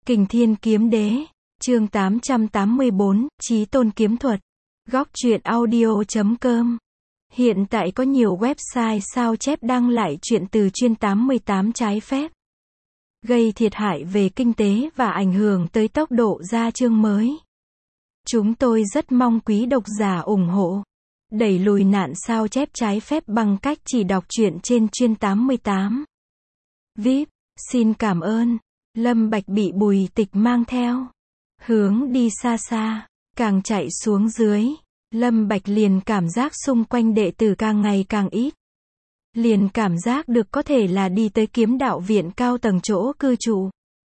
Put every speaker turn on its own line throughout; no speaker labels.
Kình Thiên Kiếm Đế, chương 884, Chí Tôn Kiếm Thuật. Góc truyện audio.com. Hiện tại có nhiều website sao chép đăng lại truyện từ chuyên 88 trái phép, gây thiệt hại về kinh tế và ảnh hưởng tới tốc độ ra chương mới. Chúng tôi rất mong quý độc giả ủng hộ, đẩy lùi nạn sao chép trái phép bằng cách chỉ đọc truyện trên chuyên 88. VIP, xin cảm ơn. Lâm Bạch bị Bùi Tịch mang theo, hướng đi xa xa, càng chạy xuống dưới, Lâm Bạch liền cảm giác xung quanh đệ tử càng ngày càng ít. Liền cảm giác được có thể là đi tới Kiếm Đạo Viện cao tầng chỗ cư trụ.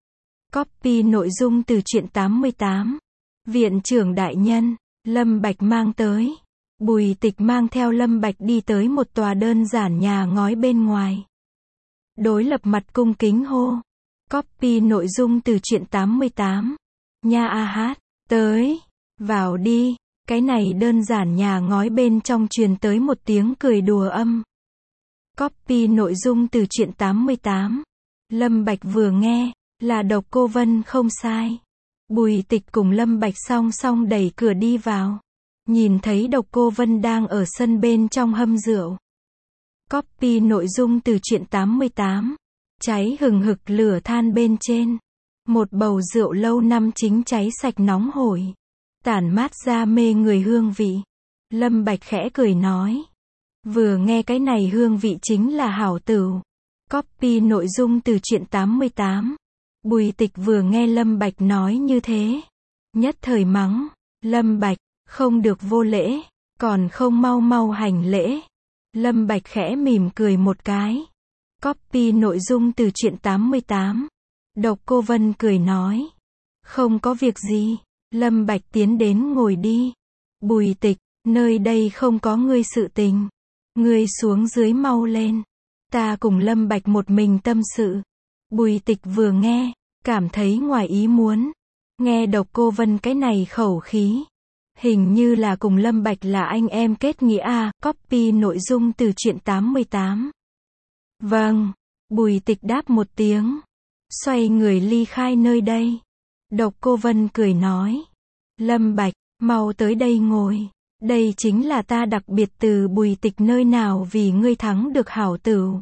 Copy nội dung từ truyện 88. Viện trưởng đại nhân, Lâm Bạch mang tới. Bùi Tịch mang theo Lâm Bạch đi tới một tòa đơn giản nhà ngói bên ngoài. Đối lập mặt cung kính hô. Copy nội dung từ truyện 88. Nha a hát, tới, vào đi. Cái này đơn giản nhà ngói bên trong truyền tới một tiếng cười đùa âm. Copy nội dung từ truyện 88. Lâm Bạch vừa nghe, là Độc Cô Vân không sai. Bùi Tịch cùng Lâm Bạch song song đẩy cửa đi vào. Nhìn thấy Độc Cô Vân đang ở sân bên trong hâm rượu. Copy nội dung từ truyện 88. Cháy hừng hực lửa than bên trên. Một bầu rượu lâu năm chính cháy sạch nóng hổi, tản mát ra mê người hương vị. Lâm Bạch khẽ cười nói. Vừa nghe cái này hương vị chính là hảo tửu. Copy nội dung từ truyện 88. Bùi Tịch vừa nghe Lâm Bạch nói như thế, nhất thời mắng. Lâm Bạch, không được vô lễ, còn không mau mau hành lễ. Lâm Bạch khẽ mỉm cười một cái. Copy nội dung từ truyện 88. Độc Cô Vân cười nói. Không có việc gì. Lâm Bạch tiến đến ngồi đi. Bùi Tịch, nơi đây không có ngươi sự tình. Ngươi xuống dưới mau lên. Ta cùng Lâm Bạch một mình tâm sự. Bùi Tịch vừa nghe, cảm thấy ngoài ý muốn. Nghe Độc Cô Vân cái này khẩu khí, hình như là cùng Lâm Bạch là anh em kết nghĩa à. Copy nội dung từ truyện 88. Vâng. Bùi Tịch đáp một tiếng, xoay người ly khai nơi đây. Độc Cô Vân cười nói. Lâm Bạch, mau tới đây ngồi. Đây chính là ta đặc biệt từ Bùi Tịch nơi nào vì ngươi thắng được hảo tửu.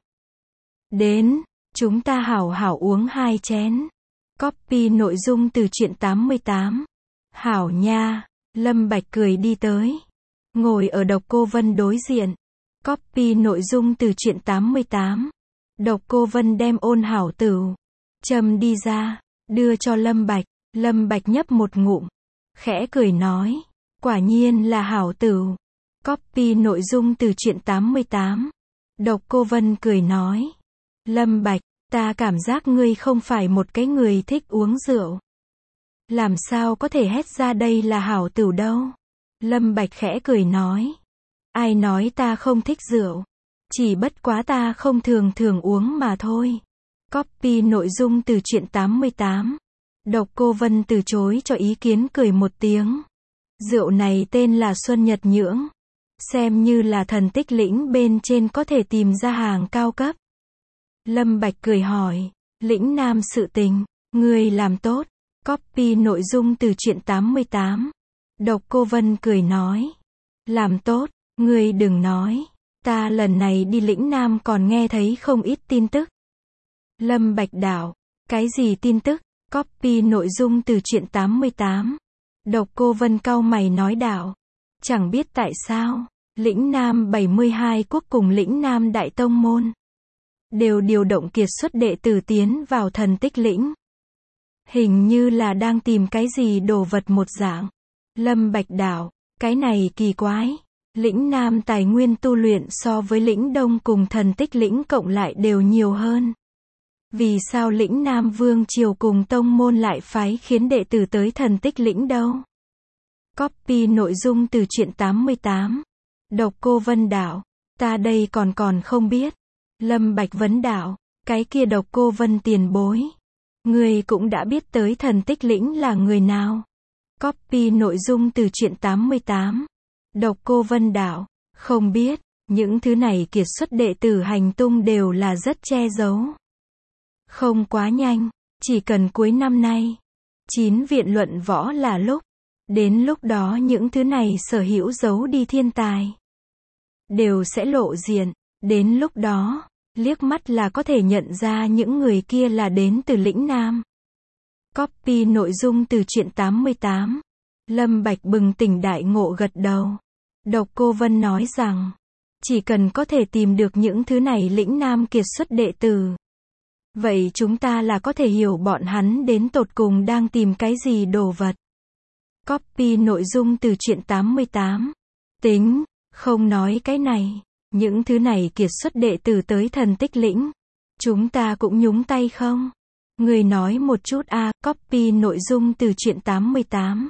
Đến, chúng ta hảo hảo uống 2 chén. Copy nội dung từ truyện 88. Hảo nha. Lâm Bạch cười đi tới, ngồi ở Độc Cô Vân đối diện. Copy nội dung từ truyện 88. Độc Cô Vân đem ôn hảo tửu châm đi ra, đưa cho Lâm Bạch. Lâm Bạch nhấp một ngụm, khẽ cười nói. Quả nhiên là hảo tửu. Copy nội dung từ truyện 88. Độc Cô Vân cười nói. Lâm Bạch, ta cảm giác ngươi không phải một cái người thích uống rượu. Làm sao có thể hét ra đây là hảo tửu đâu. Lâm Bạch khẽ cười nói. Ai nói ta không thích rượu. Chỉ bất quá ta không thường thường uống mà thôi. Copy nội dung từ truyện 88. Độc Cô Vân từ chối cho ý kiến cười một tiếng. Rượu này tên là Xuân Nhật Nhưỡng. Xem như là Thần Tích Lĩnh bên trên có thể tìm ra hàng cao cấp. Lâm Bạch cười hỏi. Lĩnh Nam sự tình, ngươi làm tốt. Copy nội dung từ truyện 88. Độc Cô Vân cười nói. Làm tốt, ngươi đừng nói. Ta lần này đi Lĩnh Nam còn nghe thấy không ít tin tức. Lâm Bạch đảo. Cái gì tin tức? Copy nội dung từ truyện 88. Độc Cô Vân cau mày nói đảo. Chẳng biết tại sao, Lĩnh Nam 72 quốc cùng Lĩnh Nam Đại Tông Môn đều điều động kiệt xuất đệ tử tiến vào Thần Tích Lĩnh. Hình như là đang tìm cái gì đồ vật một dạng. Lâm Bạch đảo. Cái này kỳ quái. Lĩnh Nam tài nguyên tu luyện so với Lĩnh Đông cùng Thần Tích Lĩnh cộng lại đều nhiều hơn. Vì sao Lĩnh Nam Vương Triều cùng Tông Môn lại phái khiến đệ tử tới Thần Tích Lĩnh đâu? Copy nội dung từ truyện 88. Độc Cô Vân đảo. Ta đây còn không biết. Lâm Bạch vấn đảo. Cái kia Độc Cô Vân tiền bối, ngươi cũng đã biết tới Thần Tích Lĩnh là người nào? Copy nội dung từ truyện 88. Độc Cô Vân đảo. Không biết. Những thứ này kiệt xuất đệ tử hành tung đều là rất che giấu. Không quá nhanh, chỉ cần cuối năm nay, 9 viện luận võ là lúc. Đến lúc đó những thứ này sở hữu giấu đi thiên tài đều sẽ lộ diện. Đến lúc đó, liếc mắt là có thể nhận ra những người kia là đến từ lĩnh Nam. Copy nội dung từ truyện 88. Lâm Bạch bừng tỉnh đại ngộ gật đầu. Độc Cô Vân nói rằng, chỉ cần có thể tìm được những thứ này lĩnh Nam kiệt xuất đệ tử, vậy chúng ta là có thể hiểu bọn hắn đến tột cùng đang tìm cái gì đồ vật. Copy nội dung từ truyện 88. Tính, không nói cái này. Những thứ này kiệt xuất đệ tử tới thần tích lĩnh. Chúng ta cũng nhúng tay không? Người nói một chút a. Copy nội dung từ truyện 88.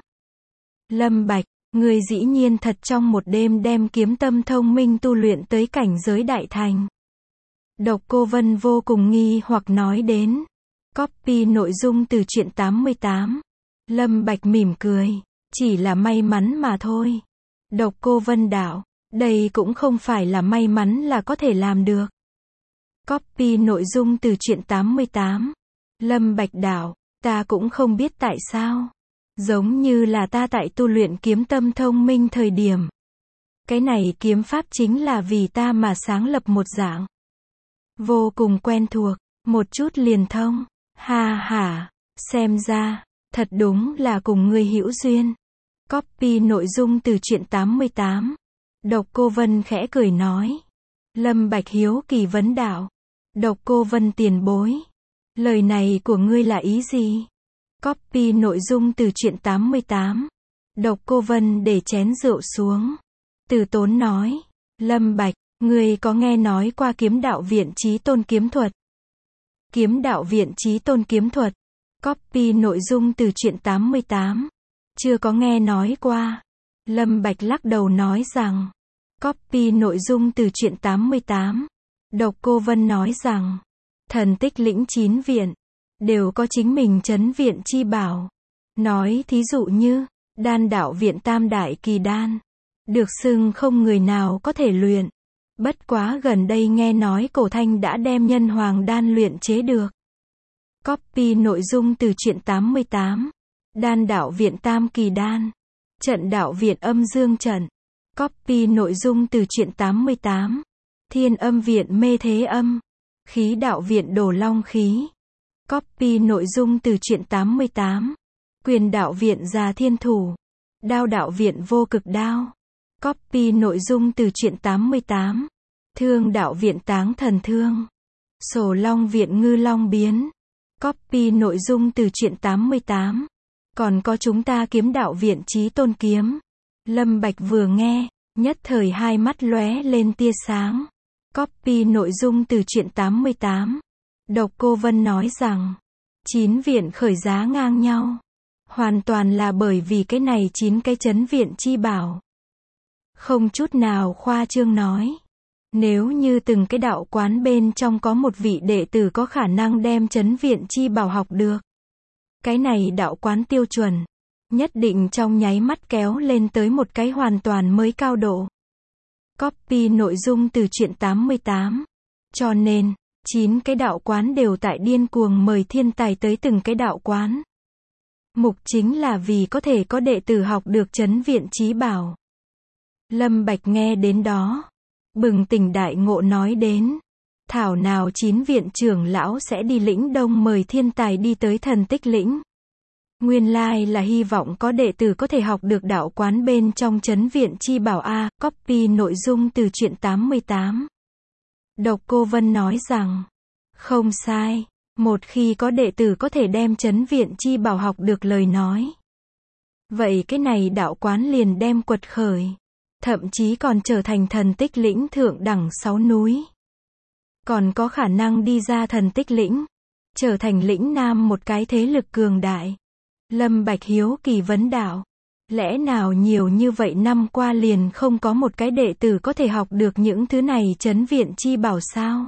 Lâm Bạch, người dĩ nhiên thật trong một đêm đem kiếm tâm thông minh tu luyện tới cảnh giới đại thành. Độc Cô Vân vô cùng nghi hoặc nói đến. Copy nội dung từ truyện 88. Lâm Bạch mỉm cười. Chỉ là may mắn mà thôi. Độc Cô Vân đạo. Đây cũng không phải là may mắn là có thể làm được. Copy nội dung từ truyện 88. Lâm Bạch đạo. Ta cũng không biết tại sao. Giống như là ta tại tu luyện kiếm tâm thông minh thời điểm. Cái này kiếm pháp chính là vì ta mà sáng lập một dạng. Vô cùng quen thuộc. Một chút liền thông. Ha ha. Xem ra, thật đúng là cùng ngươi hữu duyên. Copy nội dung từ truyện 88. Độc Cô Vân khẽ cười nói. Lâm Bạch hiếu kỳ vấn đạo. Độc Cô Vân tiền bối. Lời này của ngươi là ý gì? Copy nội dung từ truyện 88. Độc Cô Vân để chén rượu xuống. Từ tốn nói. Lâm Bạch, ngươi có nghe nói qua kiếm đạo viện Chí Tôn kiếm thuật? Kiếm đạo viện Chí Tôn kiếm thuật. Copy nội dung từ truyện 88. Chưa có nghe nói qua. Lâm Bạch lắc đầu nói rằng. Copy nội dung từ truyện 88. Độc Cô Vân nói rằng. Thần tích lĩnh 9 viện. Đều có chính mình trấn viện chi bảo. Nói thí dụ như. Đan đạo viện Tam Đại Kỳ Đan. Được xưng không người nào có thể luyện. Bất quá gần đây nghe nói Cổ Thanh đã đem Nhân Hoàng đan luyện chế được. Copy nội dung từ truyện 88. Đan đạo viện Tam Kỳ Đan. Trận đạo viện Âm Dương trận. Copy nội dung từ truyện 88. Thiên Âm viện Mê Thế Âm. Khí đạo viện Đồ Long Khí. Copy nội dung từ truyện 88. Quyền đạo viện Già Thiên Thủ. Đao đạo viện Vô Cực Đao. Copy nội dung từ truyện 88. Thương đạo viện Táng Thần Thương. Sổ Long viện Ngư Long Biến. Copy nội dung từ truyện 88. Còn có chúng ta kiếm đạo viện Chí Tôn kiếm. Lâm Bạch vừa nghe, nhất thời hai mắt lóe lên tia sáng. Copy nội dung từ truyện 88. Độc Cô Vân nói rằng, 9 viện khởi giá ngang nhau. Hoàn toàn là bởi vì cái này 9 cái trấn viện chi bảo. Không chút nào khoa trương nói. Nếu như từng cái đạo quán bên trong có một vị đệ tử có khả năng đem trấn viện chi bảo học được. Cái này đạo quán tiêu chuẩn. Nhất định trong nháy mắt kéo lên tới một cái hoàn toàn mới cao độ. Copy nội dung từ truyện 88. Cho nên, 9 cái đạo quán đều tại điên cuồng mời thiên tài tới từng cái đạo quán. Mục chính là vì có thể có đệ tử học được trấn viện chí bảo. Lâm Bạch nghe đến đó. Bừng tỉnh đại ngộ nói đến. Thảo nào 9 viện trưởng lão sẽ đi lĩnh đông mời thiên tài đi tới thần tích lĩnh. Nguyên lai là hy vọng có đệ tử có thể học được đạo quán bên trong trấn viện chi bảo a. Copy nội dung từ truyện 88. Độc Cô Vân nói rằng. Không sai. Một khi có đệ tử có thể đem trấn viện chi bảo học được lời nói. Vậy cái này đạo quán liền đem quật khởi. Thậm chí còn trở thành thần tích lĩnh thượng đẳng 6 núi. Còn có khả năng đi ra thần tích lĩnh. Trở thành lĩnh Nam một cái thế lực cường đại. Lâm Bạch hiếu kỳ vấn đạo. Lẽ nào nhiều như vậy năm qua liền không có một cái đệ tử có thể học được những thứ này trấn viện chi bảo sao?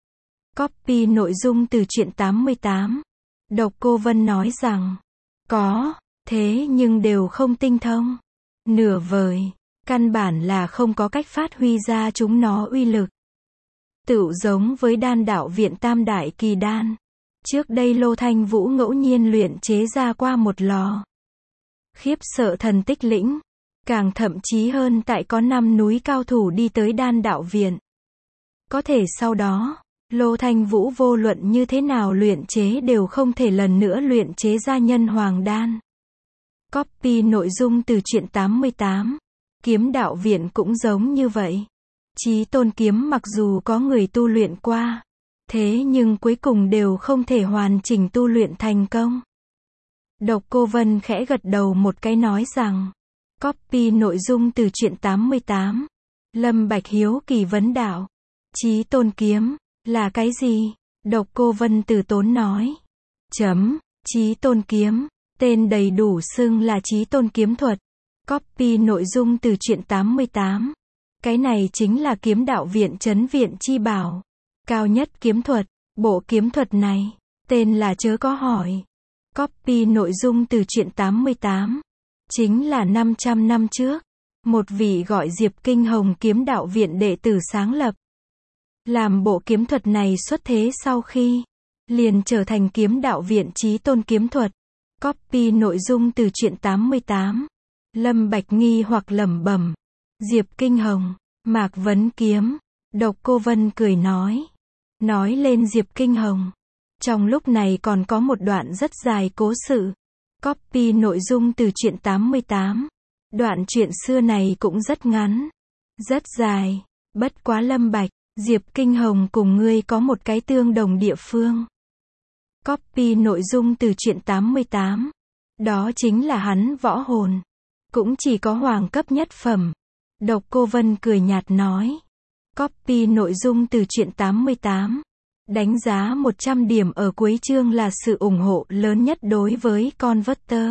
Copy nội dung từ truyện 88. Độc Cô Vân nói rằng. Có, thế nhưng đều không tinh thông. Nửa vời. Căn bản là không có cách phát huy ra chúng nó uy lực. Tựu giống với đan đạo viện Tam Đại Kỳ Đan. Trước đây Lô Thanh Vũ ngẫu nhiên luyện chế ra qua một lò. Khiếp sợ thần tích lĩnh. Càng thậm chí hơn tại có 5 núi cao thủ đi tới đan đạo viện. Có thể sau đó, Lô Thanh Vũ vô luận như thế nào luyện chế đều không thể lần nữa luyện chế ra nhân hoàng đan. Copy nội dung từ truyện 88. Kiếm đạo viện cũng giống như vậy. Chí tôn kiếm mặc dù có người tu luyện qua, thế nhưng cuối cùng đều không thể hoàn chỉnh tu luyện thành công. Độc Cô Vân khẽ gật đầu một cái nói rằng, copy nội dung từ truyện 88. Lâm Bạch hiếu kỳ vấn đạo, Chí tôn kiếm là cái gì? Độc Cô Vân từ tốn nói, Chí tôn kiếm, tên đầy đủ xưng là Chí tôn kiếm thuật. Copy nội dung từ truyện 88. Cái này chính là kiếm đạo viện trấn viện chi bảo, cao nhất kiếm thuật. Bộ kiếm thuật này, tên là chớ có hỏi. Copy nội dung từ truyện 88. Chính là 500 năm trước, một vị gọi Diệp Kinh Hồng kiếm đạo viện đệ tử sáng lập. Làm bộ kiếm thuật này xuất thế sau khi, liền trở thành kiếm đạo viện chí tôn kiếm thuật. Copy nội dung từ truyện 88. Lâm Bạch nghi hoặc lẩm bẩm, Diệp Kinh Hồng, Mạc Vấn Kiếm. Độc Cô Vân cười nói lên Diệp Kinh Hồng. Trong lúc này còn có một đoạn rất dài cố sự. Copy nội dung từ truyện 88. Đoạn chuyện xưa này cũng rất ngắn, rất dài. Bất quá Lâm Bạch, Diệp Kinh Hồng cùng ngươi có một cái tương đồng địa phương. Copy nội dung từ truyện 88. Đó chính là hắn võ hồn cũng chỉ có hoàng cấp nhất phẩm. Độc Cô Vân cười nhạt nói. Copy nội dung từ truyện 88. Đánh giá 100 điểm ở cuối chương là sự ủng hộ lớn nhất đối với Converter.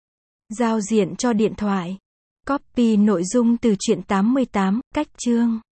Giao diện cho điện thoại. Copy nội dung từ truyện 88, cách chương.